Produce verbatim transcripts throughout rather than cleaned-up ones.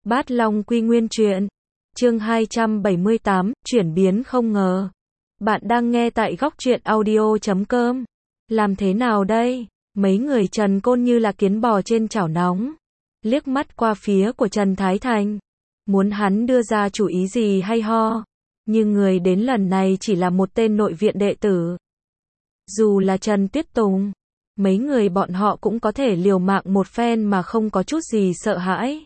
Bát Long Quy Nguyên Truyện, chương hai trăm bảy mươi tám, chuyển biến không ngờ. Bạn đang nghe tại góc truyện audio chấm com. Làm thế nào đây? Mấy người Trần Côn như là kiến bò trên chảo nóng. Liếc mắt qua phía của Trần Thái Thành. Muốn hắn đưa ra chủ ý gì hay ho. Nhưng người đến lần này chỉ là một tên nội viện đệ tử. Dù là Trần Tuyết Tùng, mấy người bọn họ cũng có thể liều mạng một phen mà không có chút gì sợ hãi.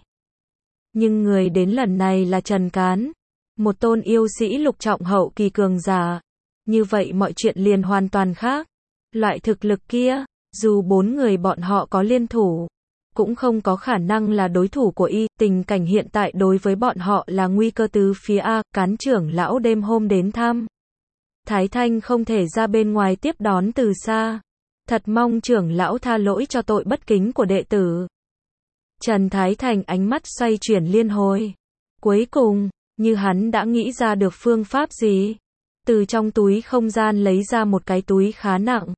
Nhưng người đến lần này là Trần Cán, một tôn yêu sĩ lục trọng hậu kỳ cường giả. Như vậy mọi chuyện liền hoàn toàn khác. Loại thực lực kia, dù bốn người bọn họ có liên thủ, cũng không có khả năng là đối thủ của y. Tình cảnh hiện tại đối với bọn họ là nguy cơ từ phía A. Cán trưởng lão đêm hôm đến thăm. Thái Thanh không thể ra bên ngoài tiếp đón từ xa. Thật mong trưởng lão tha lỗi cho tội bất kính của đệ tử. Trần Thái Thành ánh mắt xoay chuyển liên hồi. Cuối cùng, như hắn đã nghĩ ra được phương pháp gì. Từ trong túi không gian lấy ra một cái túi khá nặng.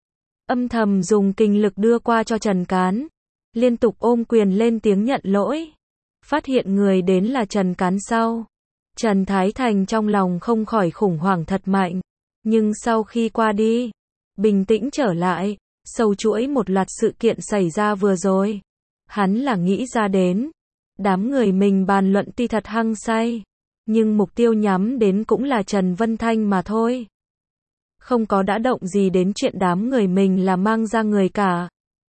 Âm thầm dùng kinh lực đưa qua cho Trần Cán. Liên tục ôm quyền lên tiếng nhận lỗi. Phát hiện người đến là Trần Cán sau. Trần Thái Thành trong lòng không khỏi khủng hoảng thật mạnh. Nhưng sau khi qua đi, bình tĩnh trở lại, sâu chuỗi một loạt sự kiện xảy ra vừa rồi. Hắn là nghĩ ra đến. Đám người mình bàn luận tuy thật hăng say. Nhưng mục tiêu nhắm đến cũng là Trần Vân Thanh mà thôi. Không có đã động gì đến chuyện đám người mình là mang ra người cả.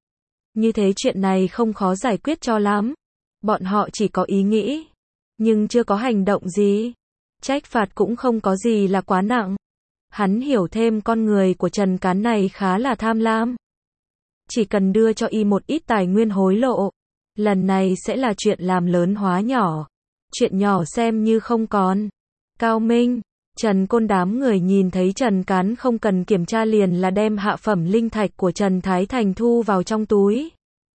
Như thế chuyện này không khó giải quyết cho lắm. Bọn họ chỉ có ý nghĩ. Nhưng chưa có hành động gì. Trách phạt cũng không có gì là quá nặng. Hắn hiểu thêm con người của Trần Cán này khá là tham lam. Chỉ cần đưa cho y một ít tài nguyên hối lộ. Lần này sẽ là chuyện làm lớn hóa nhỏ. Chuyện nhỏ xem như không còn. Cao Minh, Trần Côn đám người nhìn thấy Trần Cán không cần kiểm tra liền là đem hạ phẩm linh thạch của Trần Thái Thành thu vào trong túi.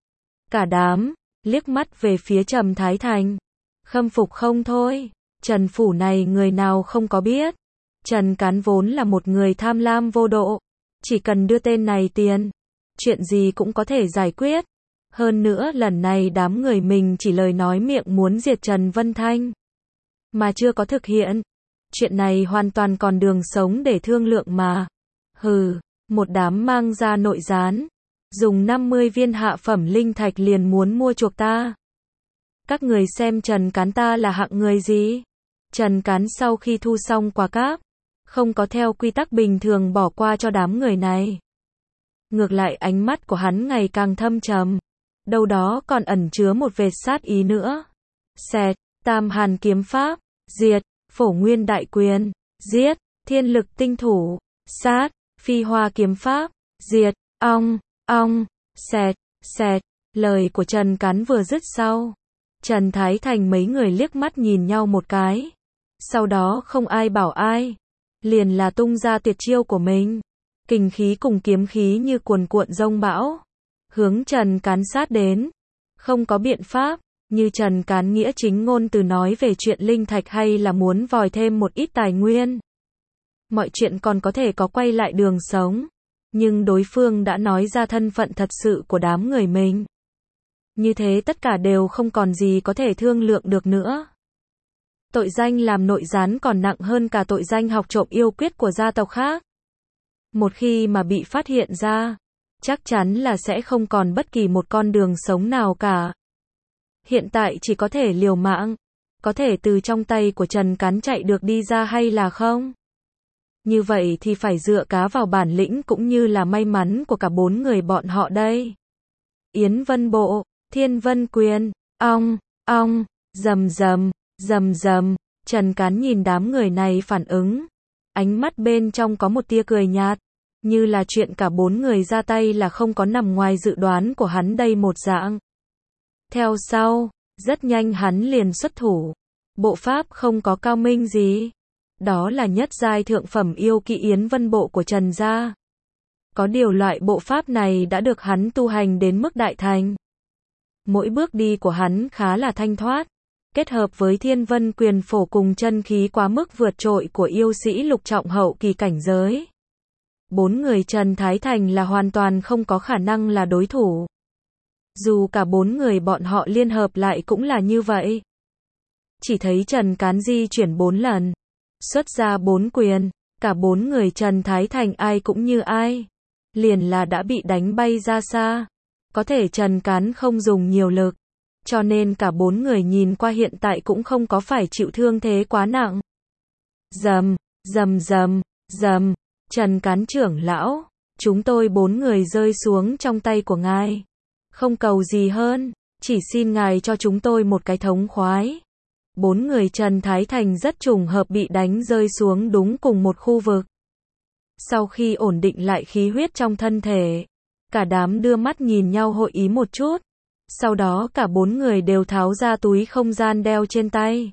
Cả đám, liếc mắt về phía Trần Thái Thành. Khâm phục không thôi. Trần Phủ này người nào không có biết. Trần Cán vốn là một người tham lam vô độ. Chỉ cần đưa tên này tiền. Chuyện gì cũng có thể giải quyết. Hơn nữa lần này đám người mình chỉ lời nói miệng muốn diệt Trần Vân Thanh. Mà chưa có thực hiện. Chuyện này hoàn toàn còn đường sống để thương lượng mà. Hừ, một đám mang ra nội gián. Dùng năm mươi viên hạ phẩm linh thạch liền muốn mua chuộc ta. Các người xem Trần Cán ta là hạng người gì? Trần Cán sau khi thu xong quà cáp, không có theo quy tắc bình thường bỏ qua cho đám người này. Ngược lại ánh mắt của hắn ngày càng thâm trầm. Đâu đó còn ẩn chứa một vệt sát ý nữa. Xẹt, Tam Hàn kiếm pháp, diệt, Phổ Nguyên đại quyền, giết, Thiên lực tinh thủ, sát, Phi Hoa kiếm pháp, diệt, ong, ong, xẹt, xẹt. Lời của Trần Cán vừa dứt sau. Trần Thái Thành mấy người liếc mắt nhìn nhau một cái. Sau đó không ai bảo ai. Liền là tung ra tuyệt chiêu của mình. Kình khí cùng kiếm khí như cuồn cuộn dông bão. Hướng Trần Cán sát đến. Không có biện pháp, như Trần Cán nghĩa chính ngôn từ nói về chuyện linh thạch hay là muốn vòi thêm một ít tài nguyên. Mọi chuyện còn có thể có quay lại đường sống. Nhưng đối phương đã nói ra thân phận thật sự của đám người mình. Như thế tất cả đều không còn gì có thể thương lượng được nữa. Tội danh làm nội gián còn nặng hơn cả tội danh học trộm yêu quyết của gia tộc khác. Một khi mà bị phát hiện ra, chắc chắn là sẽ không còn bất kỳ một con đường sống nào cả. Hiện tại chỉ có thể liều mạng. Có thể từ trong tay của Trần Cán chạy được đi ra hay là không? Như vậy thì phải dựa cá vào bản lĩnh cũng như là may mắn của cả bốn người bọn họ đây. Yến Vân Bộ, Thiên Vân Quyền, ong, ong, rầm rầm, rầm rầm. Trần Cán nhìn đám người này phản ứng. Ánh mắt bên trong có một tia cười nhạt. Như là chuyện cả bốn người ra tay là không có nằm ngoài dự đoán của hắn đây một dạng. Theo sau, rất nhanh hắn liền xuất thủ. Bộ pháp không có cao minh gì. Đó là nhất giai thượng phẩm yêu kỹ Yến Vân Bộ của Trần gia. Có điều loại bộ pháp này đã được hắn tu hành đến mức đại thành. Mỗi bước đi của hắn khá là thanh thoát. Kết hợp với Thiên Vân Quyền phổ cùng chân khí quá mức vượt trội của yêu sĩ lục trọng hậu kỳ cảnh giới. Bốn người Trần Thái Thành là hoàn toàn không có khả năng là đối thủ. Dù cả bốn người bọn họ liên hợp lại cũng là như vậy. chỉ thấy Trần Cán di chuyển bốn lần, xuất ra bốn quyền, cả bốn người Trần Thái Thành ai cũng như ai, liền là đã bị đánh bay ra xa. Có thể Trần Cán không dùng nhiều lực, cho nên cả bốn người nhìn qua hiện tại cũng không có phải chịu thương thế quá nặng. Rầm, rầm rầm, rầm, Trần Cán trưởng lão, chúng tôi bốn người rơi xuống trong tay của ngài. Không cầu gì hơn, chỉ xin ngài cho chúng tôi một cái thống khoái. Bốn người Trần Thái Thành rất trùng hợp bị đánh rơi xuống đúng cùng một khu vực. Sau khi ổn định lại khí huyết trong thân thể, cả đám đưa mắt nhìn nhau hội ý một chút. Sau đó cả bốn người đều tháo ra túi không gian đeo trên tay,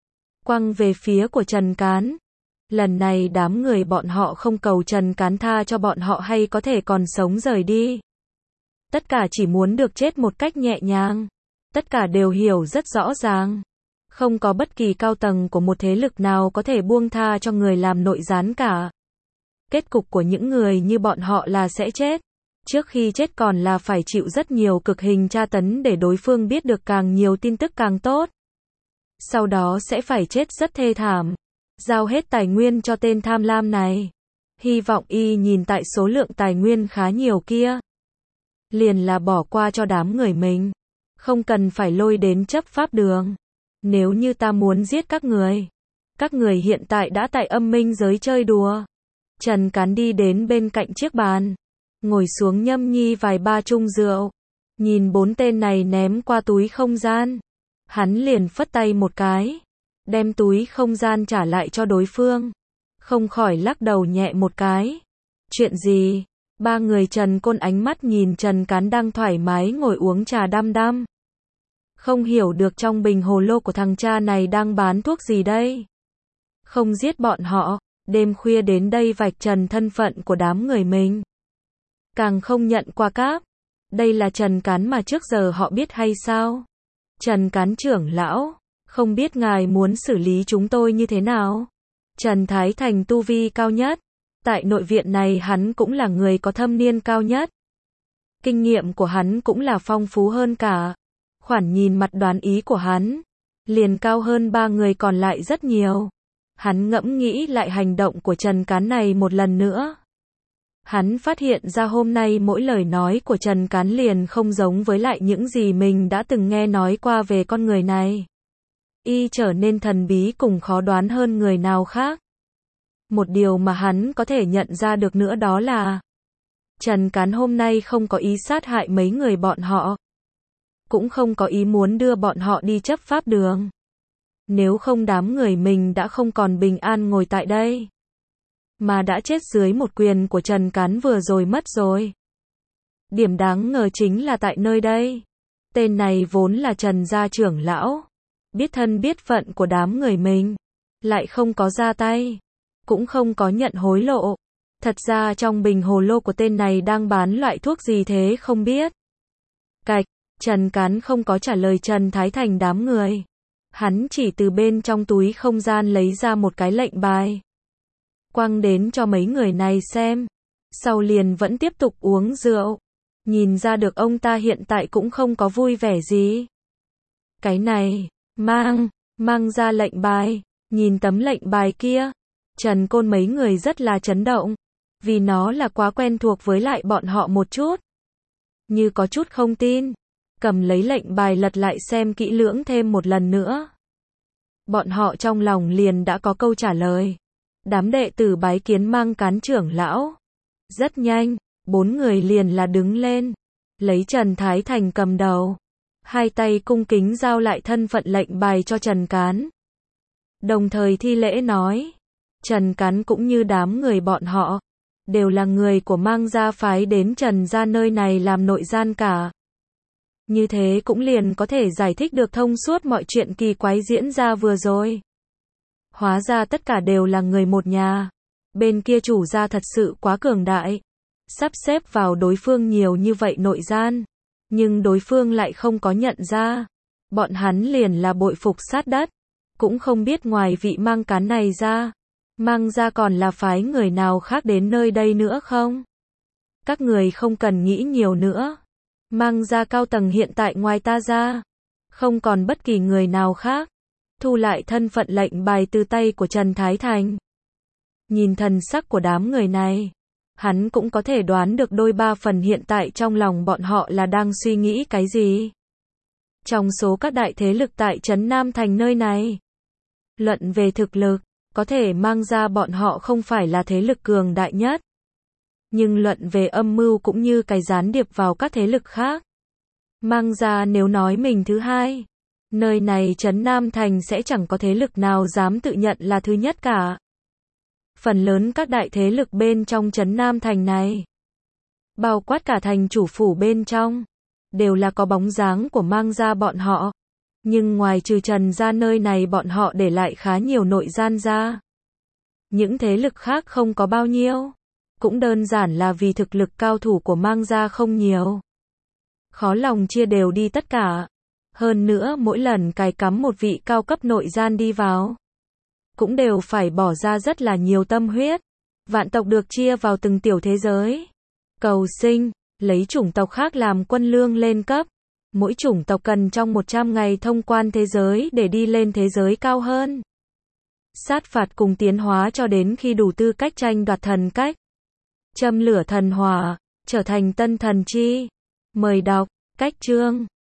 quăng về phía của Trần Cán. Lần này đám người bọn họ không cầu Trần Cán tha cho bọn họ hay có thể còn sống rời đi. Tất cả chỉ muốn được chết một cách nhẹ nhàng. Tất cả đều hiểu rất rõ ràng. Không có bất kỳ cao tầng của một thế lực nào có thể buông tha cho người làm nội gián cả. Kết cục của những người như bọn họ là sẽ chết. Trước khi chết còn là phải chịu rất nhiều cực hình tra tấn để đối phương biết được càng nhiều tin tức càng tốt. Sau đó sẽ phải chết rất thê thảm. Giao hết tài nguyên cho tên tham lam này. Hy vọng y nhìn tại số lượng tài nguyên khá nhiều kia, liền là bỏ qua cho đám người mình. Không cần phải lôi đến chấp pháp đường. Nếu như ta muốn giết các người, các người hiện tại đã tại âm minh giới chơi đùa. Trần Cán đi đến bên cạnh chiếc bàn, ngồi xuống nhâm nhi vài ba chung rượu. Nhìn bốn tên này ném qua túi không gian, hắn liền phất tay một cái, đem túi không gian trả lại cho đối phương. Không khỏi lắc đầu nhẹ một cái. Chuyện gì? Ba người Trần Côn ánh mắt nhìn Trần Cán đang thoải mái ngồi uống trà đăm đăm. Không hiểu được trong bình hồ lô của thằng cha này đang bán thuốc gì đây? Không giết bọn họ, đêm khuya đến đây vạch trần thân phận của đám người mình. Càng không nhận quà cáp. Đây là Trần Cán mà trước giờ họ biết hay sao? Trần Cán trưởng lão, không biết ngài muốn xử lý chúng tôi như thế nào? Trần Thái Thành tu vi cao nhất. Tại nội viện này hắn cũng là người có thâm niên cao nhất. Kinh nghiệm của hắn cũng là phong phú hơn cả. Khoản nhìn mặt đoán ý của hắn, liền cao hơn ba người còn lại rất nhiều. Hắn ngẫm nghĩ lại hành động của Trần Cán này một lần nữa. Hắn phát hiện ra hôm nay mỗi lời nói của Trần Cán liền không giống với lại những gì mình đã từng nghe nói qua về con người này. Y trở nên thần bí cùng khó đoán hơn người nào khác. Một điều mà hắn có thể nhận ra được nữa đó là Trần Cán hôm nay không có ý sát hại mấy người bọn họ, cũng không có ý muốn đưa bọn họ đi chấp pháp đường. Nếu không đám người mình đã không còn bình an ngồi tại đây, mà đã chết dưới một quyền của Trần Cán vừa rồi mất rồi. Điểm đáng ngờ chính là tại nơi đây, tên này vốn là Trần gia trưởng lão, biết thân biết phận của đám người mình, lại không có ra tay, cũng không có nhận hối lộ. Thật ra trong bình hồ lô của tên này đang bán loại thuốc gì thế không biết. Cạch, Trần Cán không có trả lời Trần Thái Thành đám người. Hắn chỉ từ bên trong túi không gian lấy ra một cái lệnh bài, quăng đến cho mấy người này xem. Sau liền vẫn tiếp tục uống rượu. Nhìn ra được ông ta hiện tại cũng không có vui vẻ gì. Cái này, mang, mang ra lệnh bài. Nhìn tấm lệnh bài kia, Trần Côn mấy người rất là chấn động, vì nó là quá quen thuộc với lại bọn họ một chút. Như có chút không tin, cầm lấy lệnh bài lật lại xem kỹ lưỡng thêm một lần nữa. Bọn họ trong lòng liền đã có câu trả lời. Đám đệ tử bái kiến Mang Cán trưởng lão. Rất nhanh, bốn người liền là đứng lên, lấy Trần Thái Thành cầm đầu, hai tay cung kính giao lại thân phận lệnh bài cho Trần Cán. Đồng thời thi lễ nói, Trần Cán cũng như đám người bọn họ, đều là người của Mang gia phái đến Trần gia nơi này làm nội gian cả. Như thế cũng liền có thể giải thích được thông suốt mọi chuyện kỳ quái diễn ra vừa rồi. Hóa ra tất cả đều là người một nhà. Bên kia chủ gia thật sự quá cường đại, sắp xếp vào đối phương nhiều như vậy nội gian, nhưng đối phương lại không có nhận ra. Bọn hắn liền là bội phục sát đất. Cũng không biết ngoài vị Mang Cán này ra, Mang gia còn là phái người nào khác đến nơi đây nữa không? Các người không cần nghĩ nhiều nữa. Mang gia cao tầng hiện tại ngoài ta ra, không còn bất kỳ người nào khác. thu lại thân phận lệnh bài từ tay của Trần Thái Thành. Nhìn thần sắc của đám người này, hắn cũng có thể đoán được đôi ba phần hiện tại trong lòng bọn họ là đang suy nghĩ cái gì. Trong số các đại thế lực tại trấn Nam Thành nơi này, luận về thực lực, có thể mang ra bọn họ không phải là thế lực cường đại nhất. Nhưng luận về âm mưu cũng như cái gián điệp vào các thế lực khác, mang ra nếu nói mình thứ hai, nơi này trấn Nam Thành sẽ chẳng có thế lực nào dám tự nhận là thứ nhất cả. Phần lớn các đại thế lực bên trong trấn Nam Thành này, bao quát cả thành chủ phủ bên trong, đều là có bóng dáng của mang ra bọn họ. Nhưng ngoài trừ Trần ra nơi này bọn họ để lại khá nhiều nội gian ra. Những thế lực khác không có bao nhiêu. Cũng đơn giản là vì thực lực cao thủ của mang ra không nhiều. Khó lòng chia đều đi tất cả. Hơn nữa mỗi lần cài cắm một vị cao cấp nội gian đi vào, cũng đều phải bỏ ra rất là nhiều tâm huyết. Vạn tộc được chia vào từng tiểu thế giới. Cầu sinh, lấy chủng tộc khác làm quân lương lên cấp. Mỗi chủng tộc cần trong một trăm ngày thông quan thế giới để đi lên thế giới cao hơn. Sát phạt cùng tiến hóa cho đến khi đủ tư cách tranh đoạt thần cách. Châm lửa thần hỏa, trở thành tân thần chi. Mời đọc, cách chương.